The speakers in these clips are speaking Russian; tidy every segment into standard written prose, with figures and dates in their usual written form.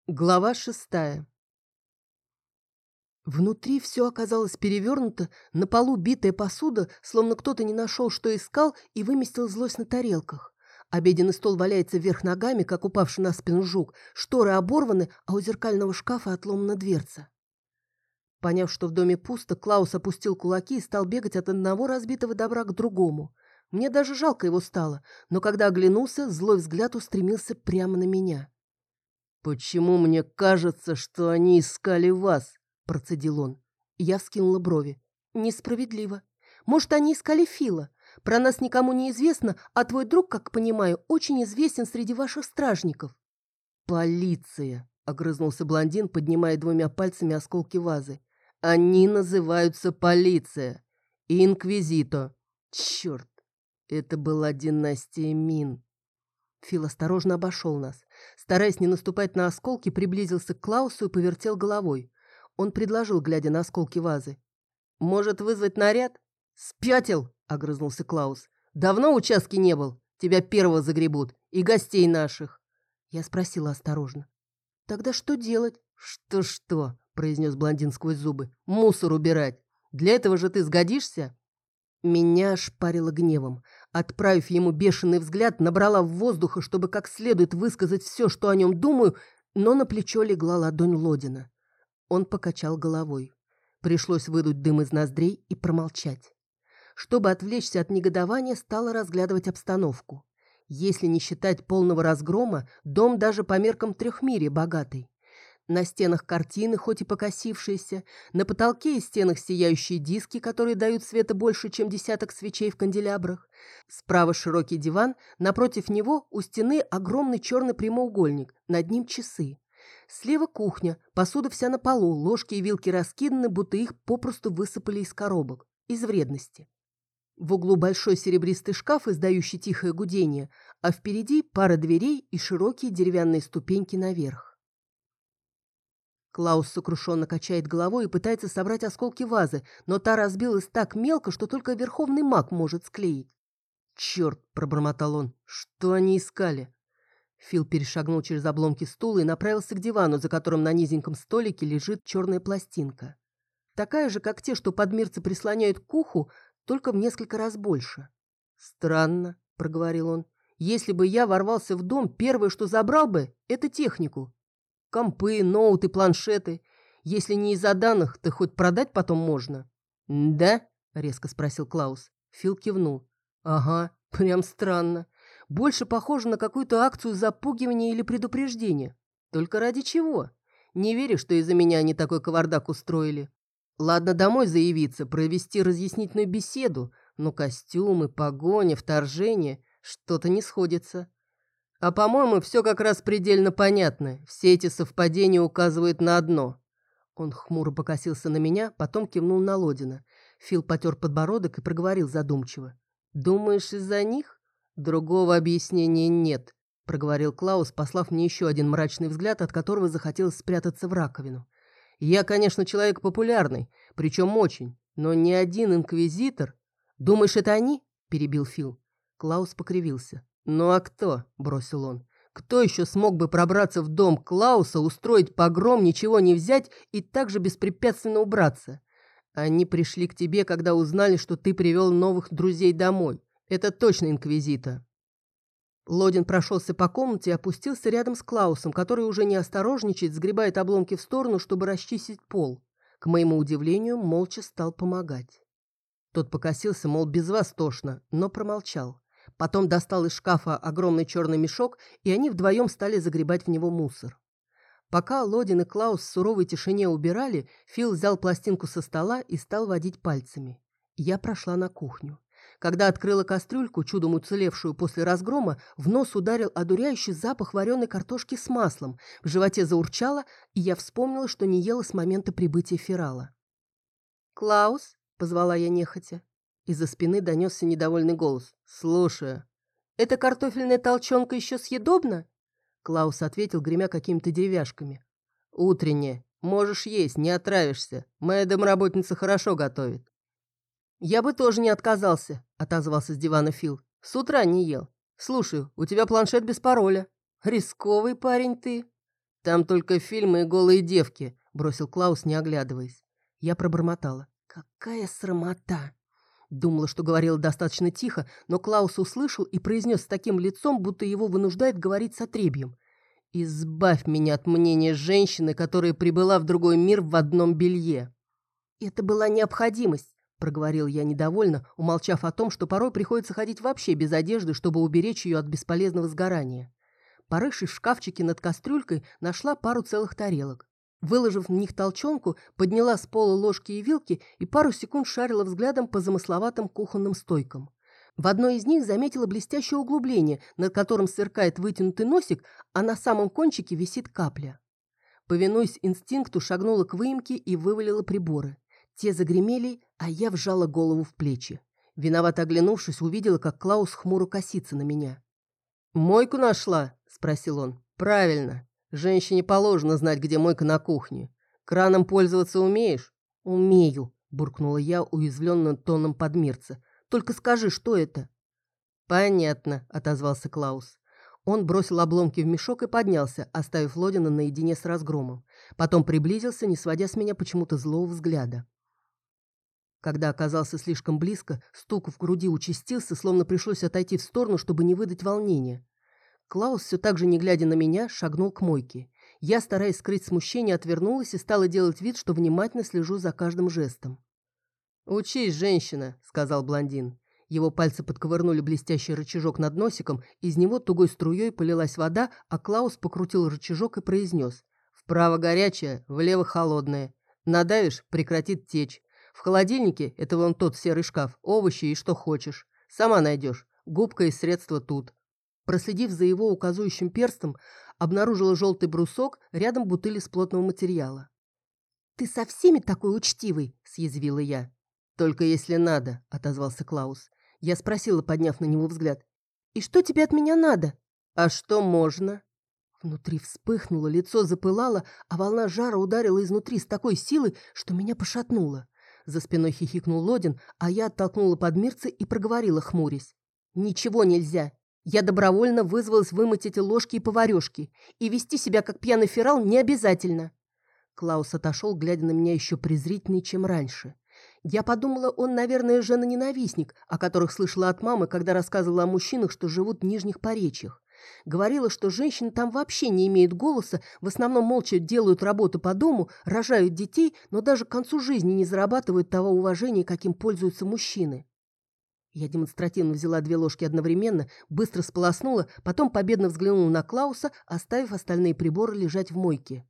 Глава 6. Внутри все оказалось перевернуто, на полу битая посуда, словно кто-то не нашел, что искал, и выместил злость на тарелках. Обеденный стол валяется вверх ногами, как упавший на спину жук, шторы оборваны, а у зеркального шкафа отломана дверца. Поняв, что в доме пусто, Клаус опустил кулаки и стал бегать от одного разбитого добра к другому. Мне даже жалко его стало, но когда оглянулся, злой взгляд устремился прямо на меня. «Почему мне кажется, что они искали вас?» – процедил он. Я вскинула брови. «Несправедливо. Может, они искали Фила? Про нас никому не известно, а твой друг, как понимаю, очень известен среди ваших стражников». «Полиция!» – огрызнулся блондин, поднимая двумя пальцами осколки вазы. «Они называются полиция. И инквизито. Черт! Это была династия Мин». Фил осторожно обошел нас. Стараясь не наступать на осколки, приблизился к Клаусу и повертел головой. Он предложил, глядя на осколки вазы. «Может, вызвать наряд?» «Спятил!» — огрызнулся Клаус. «Давно в участке не был. Тебя первого загребут. И гостей наших». Я спросила осторожно. «Тогда что делать?» «Что-что?» — произнес блондин сквозь зубы. «Мусор убирать. Для этого же ты сгодишься?» Меня ошпарило гневом. Отправив ему бешеный взгляд, набрала в воздуха, чтобы как следует высказать все, что о нем думаю, но на плечо легла ладонь Лодина. Он покачал головой. Пришлось выдуть дым из ноздрей и промолчать. Чтобы отвлечься от негодования, стала разглядывать обстановку. Если не считать полного разгрома, дом даже по меркам трехмирья богатый. На стенах картины, хоть и покосившиеся, на потолке и стенах сияющие диски, которые дают света больше, чем десяток свечей в канделябрах. Справа широкий диван, напротив него у стены огромный черный прямоугольник, над ним часы. Слева кухня, посуда вся на полу, ложки и вилки раскиданы, будто их попросту высыпали из коробок, из вредности. В углу большой серебристый шкаф, издающий тихое гудение, а впереди пара дверей и широкие деревянные ступеньки наверх. Клаус сокрушенно качает головой и пытается собрать осколки вазы, но та разбилась так мелко, что только верховный маг может склеить. «Черт!» – пробормотал он. «Что они искали?» Фил перешагнул через обломки стула и направился к дивану, за которым на низеньком столике лежит черная пластинка. Такая же, как те, что подмирцы прислоняют к уху, только в несколько раз больше. «Странно», – проговорил он. «Если бы я ворвался в дом, первое, что забрал бы, это технику. Компы, ноуты, планшеты. Если не из-за данных, то хоть продать потом можно». «Да?» — резко спросил Клаус. Фил кивнул. «Ага, прям странно. Больше похоже на какую-то акцию запугивания или предупреждения. Только ради чего? Не верю, что из-за меня они такой кавардак устроили. Ладно, домой заявиться, провести разъяснительную беседу, но костюмы, погоня, вторжение — что-то не сходится. А, по-моему, все как раз предельно понятно. Все эти совпадения указывают на одно». Он хмуро покосился на меня, потом кивнул на Лодина. Фил потер подбородок и проговорил задумчиво. «Думаешь, из-за них? Другого объяснения нет», — проговорил Клаус, послав мне еще один мрачный взгляд, от которого захотелось спрятаться в раковину. «Я, конечно, человек популярный, причем очень, но ни один инквизитор...» «Думаешь, это они?» — перебил Фил. Клаус покривился. «Ну а кто?» – бросил он. «Кто еще смог бы пробраться в дом Клауса, устроить погром, ничего не взять и так же беспрепятственно убраться? Они пришли к тебе, когда узнали, что ты привел новых друзей домой. Это точно инквизита». Лодин прошелся по комнате и опустился рядом с Клаусом, который уже не осторожничает, сгребает обломки в сторону, чтобы расчистить пол. К моему удивлению, молча стал помогать. Тот покосился, мол, без вас тошно, но промолчал. Потом достал из шкафа огромный черный мешок, и они вдвоем стали загребать в него мусор. Пока Лодин и Клаус в суровой тишине убирали, Фил взял пластинку со стола и стал водить пальцами. Я прошла на кухню. Когда открыла кастрюльку, чудом уцелевшую после разгрома, в нос ударил одуряющий запах вареной картошки с маслом, в животе заурчало, и я вспомнила, что не ела с момента прибытия Ферала. «Клаус?» — позвала я нехотя. Из-за спины донесся недовольный голос. «Слушаю. Эта картофельная толченка еще съедобна?» Клаус ответил, гремя какими-то деревяшками. «Утренняя. Можешь есть, не отравишься. Моя домработница хорошо готовит». «Я бы тоже не отказался», — отозвался с дивана Фил. «С утра не ел. Слушай, у тебя планшет без пароля. Рисковый парень ты». «Там только фильмы и голые девки», – бросил Клаус, не оглядываясь. Я пробормотала. «Какая срамота!» Думала, что говорила достаточно тихо, но Клаус услышал и произнес с таким лицом, будто его вынуждает говорить с отребьем. «Избавь меня от мнения женщины, которая прибыла в другой мир в одном белье». «Это была необходимость», – проговорил я недовольно, умолчав о том, что порой приходится ходить вообще без одежды, чтобы уберечь ее от бесполезного сгорания. Порывшись в шкафчике над кастрюлькой, нашла пару целых тарелок. Выложив в них толченку, подняла с пола ложки и вилки и пару секунд шарила взглядом по замысловатым кухонным стойкам. В одной из них заметила блестящее углубление, над которым сверкает вытянутый носик, а на самом кончике висит капля. Повинуясь инстинкту, шагнула к выемке и вывалила приборы. Те загремели, а я вжала голову в плечи. Виновато оглянувшись, увидела, как Клаус хмуро косится на меня. «Мойку нашла?» – спросил он. «Правильно. Женщине положено знать, где мойка на кухне. Краном пользоваться умеешь?» «Умею», – буркнула я уязвленным тоном подмирца. «Только скажи, что это?» «Понятно», – отозвался Клаус. Он бросил обломки в мешок и поднялся, оставив Лодина наедине с разгромом. Потом приблизился, не сводя с меня почему-то злого взгляда. Когда оказался слишком близко, стук в груди участился, словно пришлось отойти в сторону, чтобы не выдать волнения. Клаус, все так же не глядя на меня, шагнул к мойке. Я, стараясь скрыть смущение, отвернулась и стала делать вид, что внимательно слежу за каждым жестом. «Учись, женщина», — сказал блондин. Его пальцы подковырнули блестящий рычажок над носиком, из него тугой струей полилась вода, а Клаус покрутил рычажок и произнес: «Вправо горячая, влево холодная. Надавишь — прекратит течь. В холодильнике, это вон тот серый шкаф, овощи и что хочешь. Сама найдешь. Губка и средства тут». Проследив за его указующим перстом, обнаружила желтый брусок, рядом бутыль из плотного материала. «Ты со всеми такой учтивый?» – съязвила я. «Только если надо», – отозвался Клаус. Я спросила, подняв на него взгляд. «И что тебе от меня надо?» «А что можно?» Внутри вспыхнуло, лицо запылало, а волна жара ударила изнутри с такой силой, что меня пошатнуло. За спиной хихикнул Лодин, а я оттолкнула подмирца и проговорила, хмурясь. «Ничего нельзя. Я добровольно вызвалась вымыть эти ложки и поварешки, и вести себя как пьяный ферал не обязательно». Клаус отошел, глядя на меня еще презрительнее, чем раньше. Я подумала, он, наверное, жена-ненавистник, о которых слышала от мамы, когда рассказывала о мужчинах, что живут в нижних поречьях. Говорила, что женщины там вообще не имеют голоса, в основном молча делают работу по дому, рожают детей, но даже к концу жизни не зарабатывают того уважения, каким пользуются мужчины. Я демонстративно взяла 2 ложки одновременно, быстро сполоснула, потом победно взглянула на Клауса, оставив остальные приборы лежать в мойке.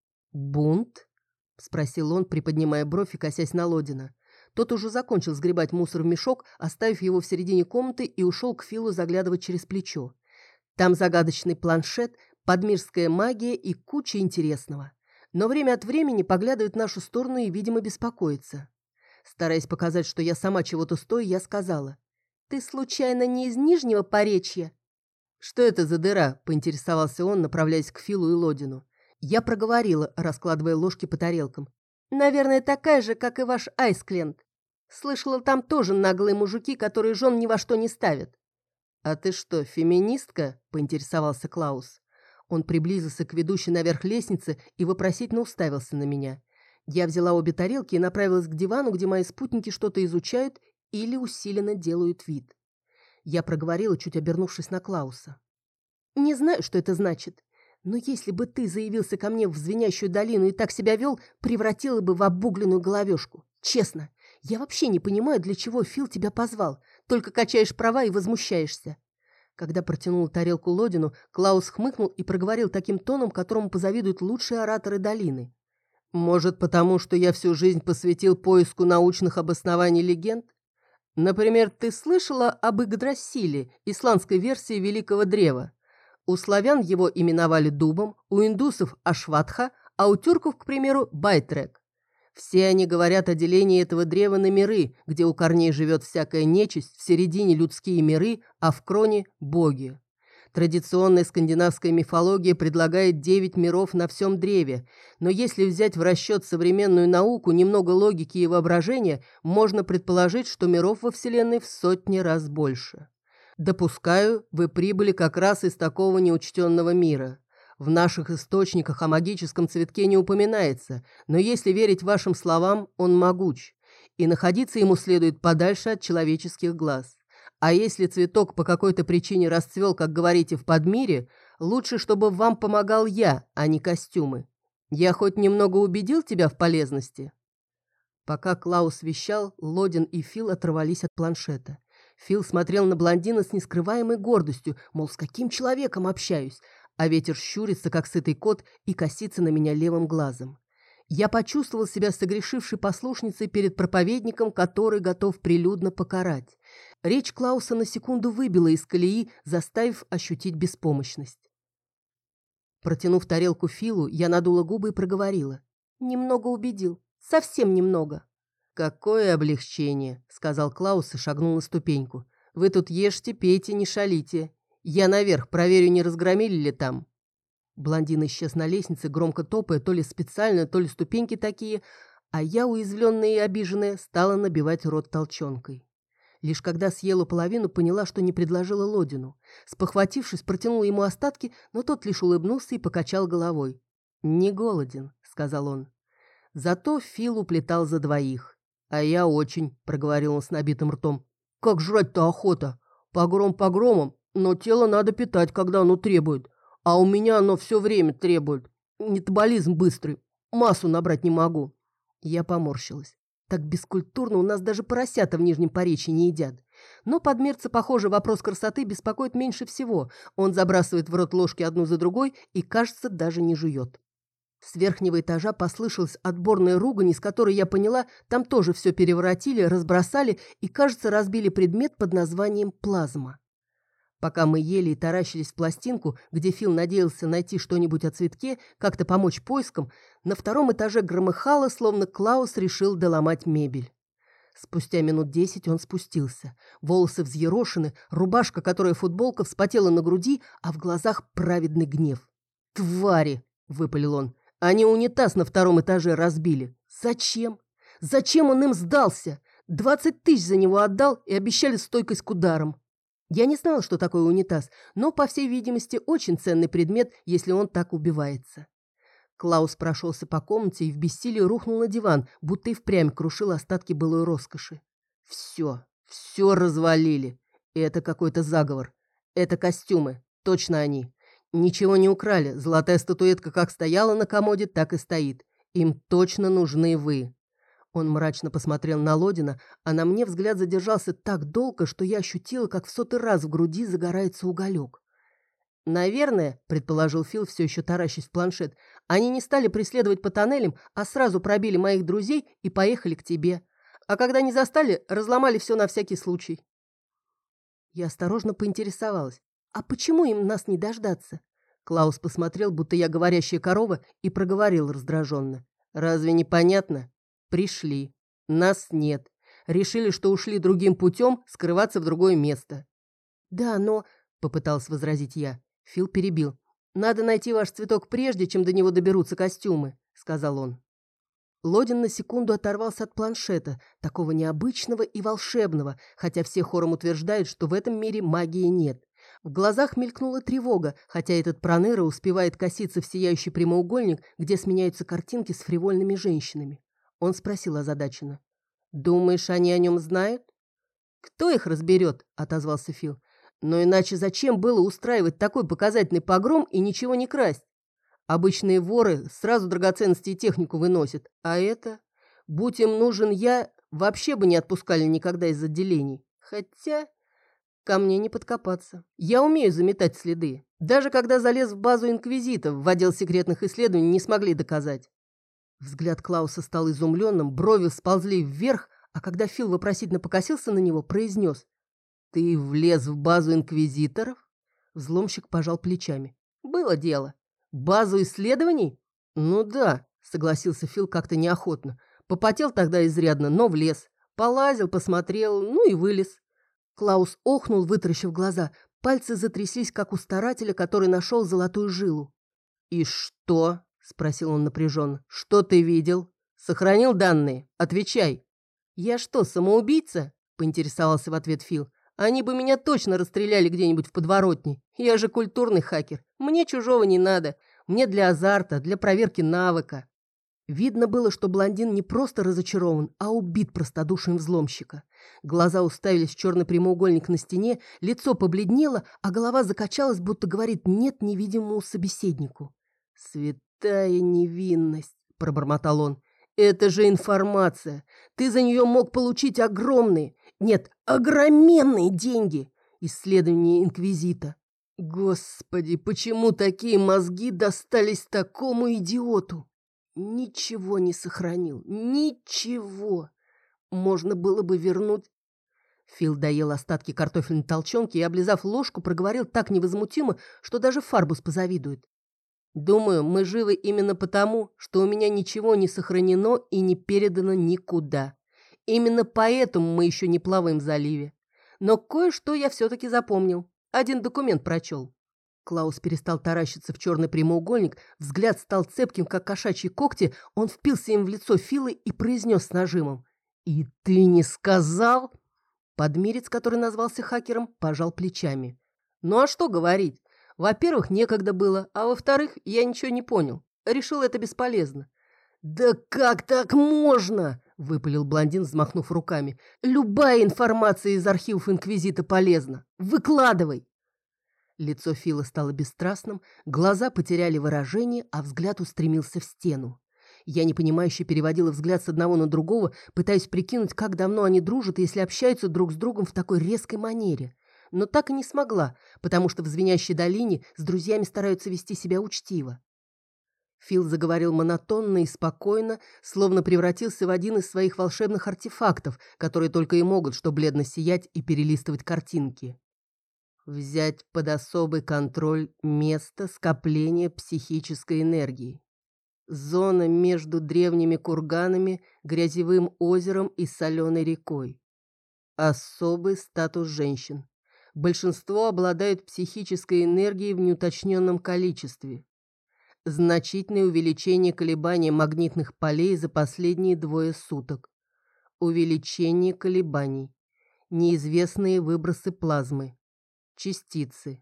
«Бунт?» – спросил он, приподнимая бровь и косясь на Лодина. Тот уже закончил сгребать мусор в мешок, оставив его в середине комнаты, и ушел к Филу заглядывать через плечо. Там загадочный планшет, подмирская магия и куча интересного. Но время от времени поглядывает в нашу сторону и, видимо, беспокоится. Стараясь показать, что я сама чего-то стою, я сказала: «Ты случайно не из Нижнего Поречья?» «Что это за дыра?» – поинтересовался он, направляясь к Филу и Лодину. Я проговорила, раскладывая ложки по тарелкам. «Наверное, такая же, как и ваш Айскленд. Слышала, там тоже наглые мужики, которые жен ни во что не ставят». «А ты что, феминистка?» – поинтересовался Клаус. Он приблизился к ведущей наверх лестнице и вопросительно уставился на меня. Я взяла обе тарелки и направилась к дивану, где мои спутники что-то изучают или усиленно делают вид. Я проговорила, чуть обернувшись на Клауса. «Не знаю, что это значит, но если бы ты заявился ко мне в звенящую долину и так себя вел, превратила бы в обугленную головешку. Честно, я вообще не понимаю, для чего Фил тебя позвал, только качаешь права и возмущаешься». Когда протянула тарелку Лодину, Клаус хмыкнул и проговорил таким тоном, которому позавидуют лучшие ораторы долины. «Может, потому что я всю жизнь посвятил поиску научных обоснований легенд? Например, ты слышала об Игдрасиле, исландской версии Великого Древа? У славян его именовали дубом, у индусов – Ашватха, а у тюрков, к примеру, Байтрек. Все они говорят о делении этого древа на миры, где у корней живет всякая нечисть, в середине людские миры, а в кроне – боги. Традиционная скандинавская мифология предлагает 9 миров на всем древе, но если взять в расчет современную науку, немного логики и воображения, можно предположить, что миров во Вселенной в сотни раз больше. Допускаю, вы прибыли как раз из такого неучтенного мира. В наших источниках о магическом цветке не упоминается, но если верить вашим словам, он могуч, и находиться ему следует подальше от человеческих глаз. А если цветок по какой-то причине расцвел, как говорите, в Подмире, лучше, чтобы вам помогал я, а не костюмы. Я хоть немного убедил тебя в полезности?» Пока Клаус вещал, Лодин и Фил оторвались от планшета. Фил смотрел на блондина с нескрываемой гордостью, мол, с каким человеком общаюсь, а ветер щурится, как сытый кот, и косится на меня левым глазом. Я почувствовал себя согрешившей послушницей перед проповедником, который готов прилюдно покарать. Речь Клауса на секунду выбила из колеи, заставив ощутить беспомощность. Протянув тарелку Филу, я надула губы и проговорила. «Немного убедил. Совсем немного». «Какое облегчение», — сказал Клаус и шагнул на ступеньку. «Вы тут ешьте, пейте, не шалите. Я наверх проверю, не разгромили ли там». Блондин исчез на лестнице, громко топая, то ли специально, то ли ступеньки такие, а я, уязвленная и обиженная, стала набивать рот толченкой. Лишь когда съела половину, поняла, что не предложила Лодину. Спохватившись, протянула ему остатки, но тот лишь улыбнулся и покачал головой. «Не голоден», — сказал он. Зато Фил уплетал за двоих. «А я очень», — проговорил он с набитым ртом. «Как жрать-то охота? Погром погромом, но тело надо питать, когда оно требует. А у меня оно все время требует. Метаболизм быстрый. Массу набрать не могу». Я поморщилась. Так бескультурно у нас даже поросята в Нижнем Поречье не едят. Но подмерца, похоже, вопрос красоты беспокоит меньше всего. Он забрасывает в рот ложки одну за другой и, кажется, даже не жует. С верхнего этажа послышалась отборная ругань, из которой я поняла, там тоже все переворотили, разбросали и, кажется, разбили предмет под названием плазма. Пока мы ели и таращились в пластинку, где Фил надеялся найти что-нибудь о цветке, как-то помочь поискам, на втором этаже громыхало, словно Клаус решил доломать мебель. Спустя минут 10 он спустился. Волосы взъерошены, рубашка, которая футболка, вспотела на груди, а в глазах праведный гнев. «Твари!» — выпалил он. «Они унитаз на втором этаже разбили. Зачем? Зачем он им сдался? 20 тысяч за него отдал и обещали стойкость к ударам». Я не знала, что такое унитаз, но, по всей видимости, очень ценный предмет, если он так убивается. Клаус прошелся по комнате и в бессилии рухнул на диван, будто и впрямь крушил остатки былой роскоши. Все развалили. И это какой-то заговор. Это костюмы. Точно они. Ничего не украли. Золотая статуэтка как стояла на комоде, так и стоит. Им точно нужны вы. Он мрачно посмотрел на Лодина, а на мне взгляд задержался так долго, что я ощутила, как в 100-й раз в груди загорается уголек. «Наверное, — предположил Фил, все еще таращась в планшет, — они не стали преследовать по тоннелям, а сразу пробили моих друзей и поехали к тебе. А когда не застали, разломали все на всякий случай». Я осторожно поинтересовалась. «А почему им нас не дождаться?» Клаус посмотрел, будто я говорящая корова, и проговорил раздраженно. «Разве не понятно? Пришли. Нас нет. Решили, что ушли другим путем, скрываться в другое место». «Да, но...» — попыталась возразить я. Фил перебил. «Надо найти ваш цветок прежде, чем до него доберутся костюмы», — сказал он. Лодин на секунду оторвался от планшета, такого необычного и волшебного, хотя все хором утверждают, что в этом мире магии нет. В глазах мелькнула тревога, хотя этот проныра успевает коситься в сияющий прямоугольник, где сменяются картинки с фривольными женщинами. Он спросил озадаченно. «Думаешь, они о нем знают?» «Кто их разберет?» — отозвался Фил. «Но иначе зачем было устраивать такой показательный погром и ничего не красть? Обычные воры сразу драгоценности и технику выносят, а это... Будь им нужен я, вообще бы не отпускали никогда из отделений. Хотя ко мне не подкопаться. Я умею заметать следы. Даже когда залез в базу инквизитов, в отдел секретных исследований, не смогли доказать». Взгляд Клауса стал изумленным, брови сползли вверх, а когда Фил вопросительно покосился на него, произнес: «Ты влез в базу инквизиторов?» Взломщик пожал плечами. «Было дело. Базу исследований?» «Ну да», — согласился Фил как-то неохотно. «Попотел тогда изрядно, но влез. Полазил, посмотрел, ну и вылез». Клаус охнул, вытаращив глаза. Пальцы затряслись, как у старателя, который нашел золотую жилу. «И что?» — спросил он напряженно. «Что ты видел? Сохранил данные? Отвечай». «Я что, самоубийца?» — поинтересовался в ответ Фил. «Они бы меня точно расстреляли где-нибудь в подворотне. Я же культурный хакер. Мне чужого не надо. Мне для азарта, для проверки навыка. Видно было, что блондин не просто разочарован, а убит простодушием взломщика. Глаза уставились в черный прямоугольник на стене, лицо побледнело, а голова закачалась, будто говорит «нет» невидимому собеседнику. «Святая невинность», — пробормотал он. «Это же информация. Ты за нее мог получить огромные, нет, огроменные деньги. Исследование Инквизита. Господи, почему такие мозги достались такому идиоту? Ничего не сохранил. Ничего. Можно было бы вернуть...» Фил доел остатки картофельной толченки и, облизав ложку, проговорил так невозмутимо, что даже Фарбус позавидует. «Думаю, мы живы именно потому, что у меня ничего не сохранено и не передано никуда. Именно поэтому мы еще не плаваем в заливе. Но кое-что я все-таки запомнил. Один документ прочел». Клаус перестал таращиться в черный прямоугольник, взгляд стал цепким, как кошачьи когти, он впился им в лицо Филы и произнес с нажимом. «И ты не сказал?» Подмерец, который назвался хакером, пожал плечами. «Ну а что говорить? Во-первых, некогда было, а во-вторых, я ничего не понял. Решил, это бесполезно». «Да как так можно?» – выпалил блондин, взмахнув руками. «Любая информация из архивов Инквизита полезна. Выкладывай!» Лицо Фила стало бесстрастным, глаза потеряли выражение, а взгляд устремился в стену. Я непонимающе переводила взгляд с одного на другого, пытаясь прикинуть, как давно они дружат, если общаются друг с другом в такой резкой манере. Но так и не смогла, потому что в звенящей долине с друзьями стараются вести себя учтиво. Фил заговорил монотонно и спокойно, словно превратился в один из своих волшебных артефактов, которые только и могут что бледно сиять и перелистывать картинки. Взять под особый контроль место скопления психической энергии. Зона между древними курганами, грязевым озером и соленой рекой. Особый статус женщин. Большинство обладают психической энергией в неуточненном количестве. Значительное увеличение колебаний магнитных полей за последние 2 суток. Увеличение колебаний. Неизвестные выбросы плазмы. Частицы.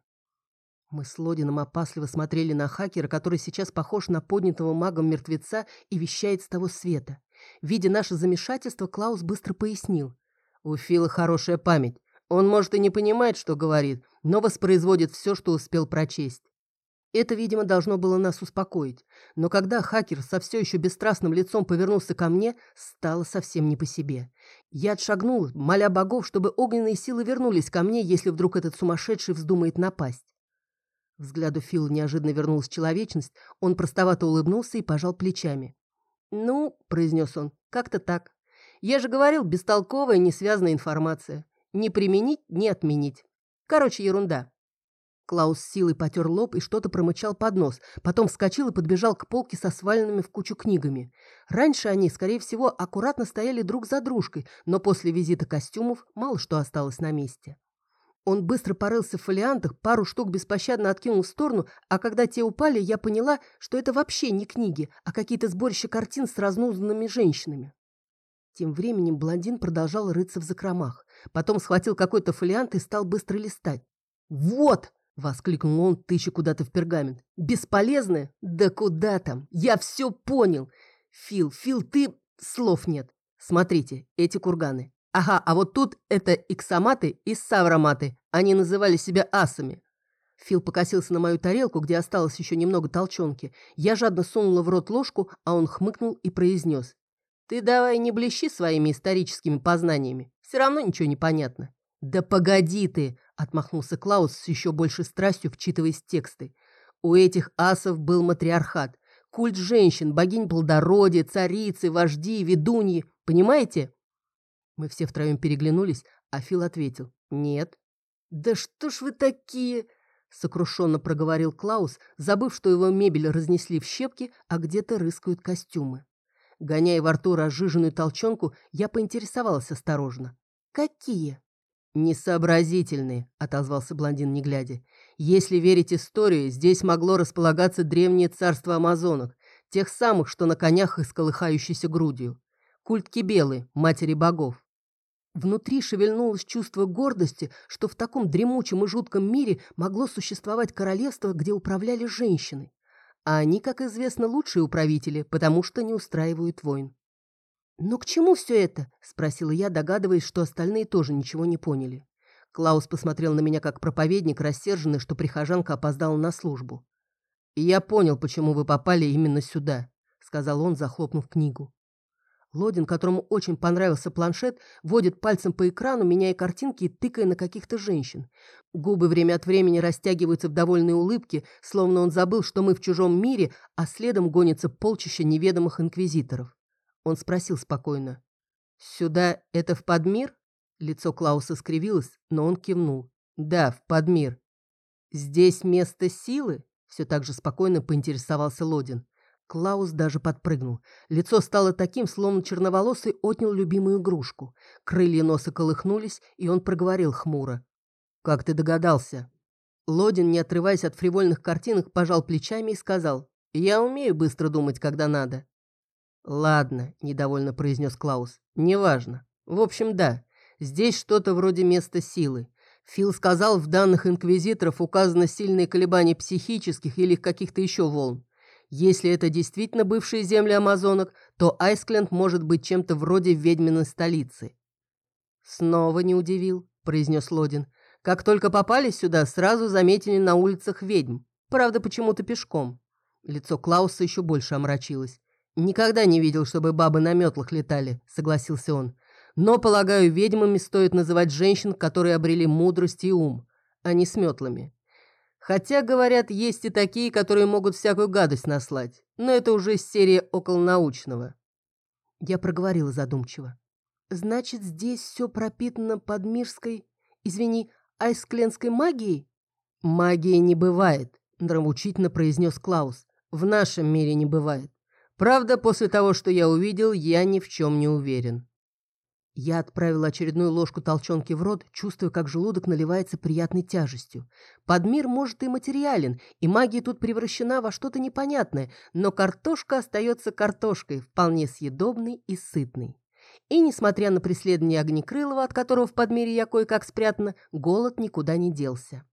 Мы с Лодином опасливо смотрели на хакера, который сейчас похож на поднятого магом мертвеца и вещает с того света. Видя наше замешательство, Клаус быстро пояснил. У Фила хорошая память. Он, может, и не понимает, что говорит, но воспроизводит все, что успел прочесть. Это, видимо, должно было нас успокоить. Но когда хакер со все еще бесстрастным лицом повернулся ко мне, стало совсем не по себе. Я отшагнула, моля богов, чтобы огненные силы вернулись ко мне, если вдруг этот сумасшедший вздумает напасть. Взгляду Фила неожиданно вернулась человечность, он простовато улыбнулся и пожал плечами. «Ну, — произнес он, — как-то так. Я же говорил, бестолковая, несвязанная информация. Не применить, не отменить. Короче, ерунда». Клаус с силой потер лоб и что-то промычал под нос, потом вскочил и подбежал к полке со сваленными в кучу книгами. Раньше они, скорее всего, аккуратно стояли друг за дружкой, но после визита костюмов мало что осталось на месте. Он быстро порылся в фолиантах, пару штук беспощадно откинул в сторону, а когда те упали, я поняла, что это вообще не книги, а какие-то сборища картин с разнузданными женщинами. Тем временем блондин продолжал рыться в закромах. Потом схватил какой-то фолиант и стал быстро листать. «Вот!» — воскликнул он, тыча куда-то в пергамент. «Бесполезное? Да куда там? Я все понял! Фил, ты... Слов нет. Смотрите, эти курганы. Ага, а вот тут это иксоматы и савроматы. Они называли себя асами». Фил покосился на мою тарелку, где осталось еще немного толченки. Я жадно сунула в рот ложку, а он хмыкнул и произнес. «Ты давай не блещи своими историческими познаниями. Все равно ничего не понятно». «Да погоди ты!» — отмахнулся Клаус с еще большей страстью, вчитываясь в тексты. «У этих асов был матриархат. Культ женщин, богинь плодородия, царицы, вожди, ведуньи. Понимаете?» Мы все втроем переглянулись, а Фил ответил. «Нет». «Да что ж вы такие?» — сокрушенно проговорил Клаус, забыв, что его мебель разнесли в щепки, а где-то рыскают костюмы. Гоняя во рту разжиженную толченку, я поинтересовалась осторожно. «Какие?» «Несообразительные», — отозвался блондин, не глядя. «Если верить истории, здесь могло располагаться древнее царство амазонок, тех самых, что на конях и с колыхающейся грудью. Культ Кибелы, матери богов». Внутри шевельнулось чувство гордости, что в таком дремучем и жутком мире могло существовать королевство, где управляли женщины. А они, как известно, лучшие управители, потому что не устраивают войн. «Но к чему все это?» – спросила я, догадываясь, что остальные тоже ничего не поняли. Клаус посмотрел на меня как проповедник, рассерженный, что прихожанка опоздала на службу. «И я понял, почему вы попали именно сюда», – сказал он, захлопнув книгу. Лодин, которому очень понравился планшет, водит пальцем по экрану, меняя картинки и тыкая на каких-то женщин. Губы время от времени растягиваются в довольной улыбке, словно он забыл, что мы в чужом мире, а следом гонится полчища неведомых инквизиторов. Он спросил спокойно. «Сюда это в Подмир?» Лицо Клауса скривилось, но он кивнул. «Да, в Подмир». «Здесь место силы?» Все так же спокойно поинтересовался Лодин. Клаус даже подпрыгнул. Лицо стало таким, словно черноволосый отнял любимую игрушку. Крылья носа колыхнулись, и он проговорил хмуро. «Как ты догадался?» Лодин, не отрываясь от фривольных картинок, пожал плечами и сказал. «Я умею быстро думать, когда надо». «Ладно», — недовольно произнес Клаус. «Неважно. В общем, да, здесь что-то вроде места силы. Фил сказал, в данных инквизиторов указано сильные колебания психических или каких-то еще волн. Если это действительно бывшие земли амазонок, то Айскленд может быть чем-то вроде ведьминой столицы». «Снова не удивил», — произнес Лодин. «Как только попали сюда, сразу заметили на улицах ведьм. Правда, почему-то пешком». Лицо Клауса еще больше омрачилось. «Никогда не видел, чтобы бабы на метлах летали», — согласился он. «Но, полагаю, ведьмами стоит называть женщин, которые обрели мудрость и ум, а не с метлами. Хотя, говорят, есть и такие, которые могут всякую гадость наслать, но это уже серия околонаучного». Я проговорила задумчиво. «Значит, здесь все пропитано подмирской, айскленской магией?» «Магии не бывает», — нравоучительно произнес Клаус. «В нашем мире не бывает. Правда, после того, что я увидел, я ни в чем не уверен». Я отправила очередную ложку толченки в рот, чувствуя, как желудок наливается приятной тяжестью. Подмир, может, и материален, и магия тут превращена во что-то непонятное, но картошка остается картошкой, вполне съедобной и сытной. И, несмотря на преследование Огнекрылова, от которого в Подмире я кое-как спрятана, голод никуда не делся.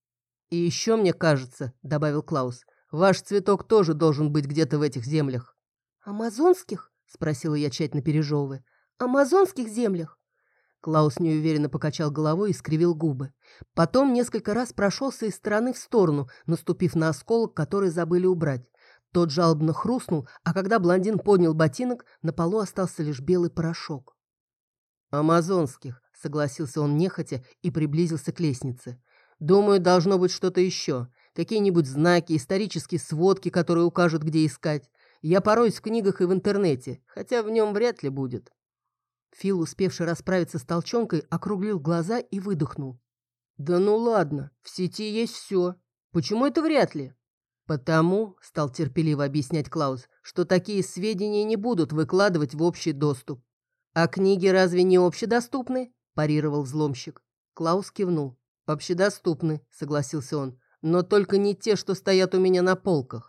«И еще, мне кажется, — добавил Клаус, — ваш цветок тоже должен быть где-то в этих землях». «Амазонских?» — спросила я, тщательно пережевывая. «Амазонских землях?» Клаус неуверенно покачал головой и скривил губы. Потом несколько раз прошелся из стороны в сторону, наступив на осколок, который забыли убрать. Тот жалобно хрустнул, а когда блондин поднял ботинок, на полу остался лишь белый порошок. «Амазонских», — согласился он нехотя и приблизился к лестнице. «Думаю, должно быть что-то еще. Какие-нибудь знаки, исторические сводки, которые укажут, где искать. Я пороюсь в книгах и в интернете, хотя в нем вряд ли будет». Фил, успевший расправиться с толчонкой, округлил глаза и выдохнул. «Да ну ладно, в сети есть все. Почему это вряд ли?» «Потому, — стал терпеливо объяснять Клаус, — что такие сведения не будут выкладывать в общий доступ». «А книги разве не общедоступны?» – парировал взломщик. Клаус кивнул. «Общедоступны», – согласился он, – «но только не те, что стоят у меня на полках».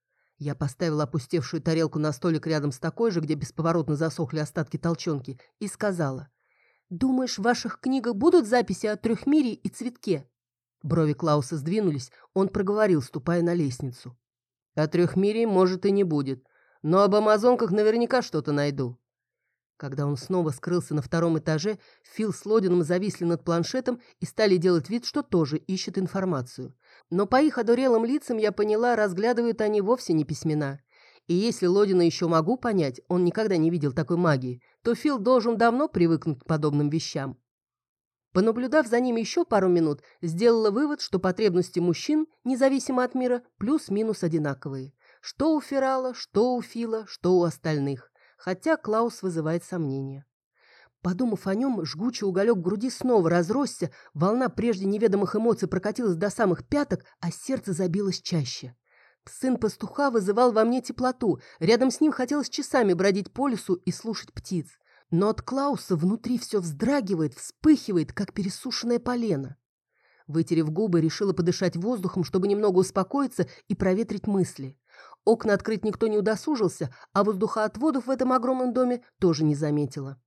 Я поставила опустевшую тарелку на столик рядом с такой же, где бесповоротно засохли остатки толченки, и сказала: «Думаешь, в ваших книгах будут записи о Трехмирии и Цветке?» Брови Клауса сдвинулись, он проговорил, ступая на лестницу. «О Трехмирии, может, и не будет, но об амазонках наверняка что-то найду». Когда он снова скрылся на втором этаже, Фил с Лодином зависли над планшетом и стали делать вид, что тоже ищут информацию. Но по их одурелым лицам я поняла, разглядывают они вовсе не письмена. И если Лодина еще могу понять, он никогда не видел такой магии, то Фил должен давно привыкнуть к подобным вещам. Понаблюдав за ними еще пару минут, сделала вывод, что потребности мужчин, независимо от мира, плюс-минус одинаковые. Что у Ферала, что у Фила, что у остальных. Хотя Клаус вызывает сомнения. Подумав о нем, жгучий уголек груди снова разросся, волна прежде неведомых эмоций прокатилась до самых пяток, а сердце забилось чаще. Сын пастуха вызывал во мне теплоту, рядом с ним хотелось часами бродить по лесу и слушать птиц. Но от Клауса внутри все вздрагивает, вспыхивает, как пересушенное полено. Вытерев губы, решила подышать воздухом, чтобы немного успокоиться и проветрить мысли. Окна открыть никто не удосужился, а воздухоотводов в этом огромном доме тоже не заметила.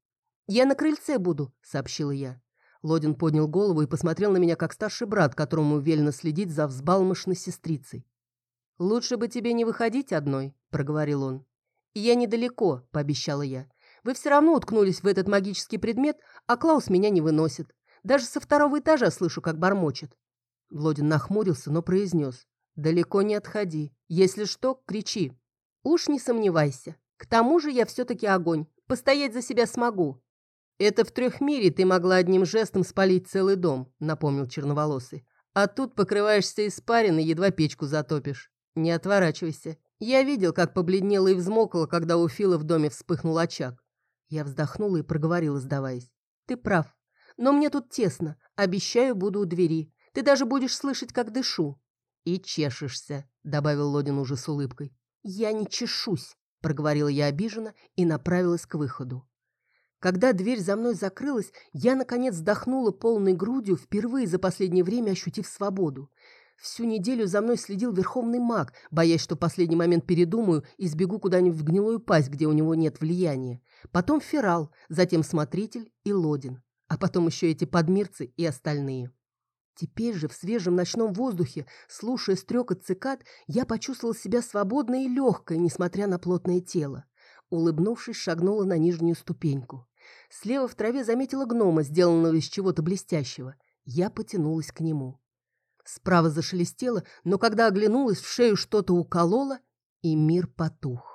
«Я на крыльце буду», — сообщила я. Лодин поднял голову и посмотрел на меня, как старший брат, которому велено следить за взбалмошной сестрицей. «Лучше бы тебе не выходить одной», — проговорил он. «Я недалеко», — пообещала я. «Вы все равно уткнулись в этот магический предмет, а Клаус меня не выносит. Даже со второго этажа слышу, как бормочет». Лодин нахмурился, но произнес. «Далеко не отходи. Если что, кричи». «Уж не сомневайся. К тому же я все-таки огонь. Постоять за себя смогу». «Это в Трехмире ты могла одним жестом спалить целый дом», — напомнил черноволосый. «А тут покрываешься испариной, едва печку затопишь. Не отворачивайся. Я видел, как побледнела и взмокла, когда у Фила в доме вспыхнул очаг». Я вздохнула и проговорила, сдаваясь. «Ты прав. Но мне тут тесно. Обещаю, буду у двери. Ты даже будешь слышать, как дышу». «И чешешься», — добавил Лодин уже с улыбкой. «Я не чешусь», — проговорила я обиженно и направилась к выходу. Когда дверь за мной закрылась, я, наконец, вздохнула полной грудью, впервые за последнее время ощутив свободу. Всю неделю за мной следил верховный маг, боясь, что в последний момент передумаю и сбегу куда-нибудь в гнилую пасть, где у него нет влияния. Потом Ферал, затем Смотритель и Лодин. А потом еще эти подмирцы и остальные. Теперь же в свежем ночном воздухе, слушая стрекот цикад, я почувствовала себя свободной и легкой, несмотря на плотное тело. Улыбнувшись, шагнула на нижнюю ступеньку. Слева в траве заметила гнома, сделанного из чего-то блестящего. Я потянулась к нему. Справа зашелестело, но когда оглянулась, в шею что-то укололо, и мир потух.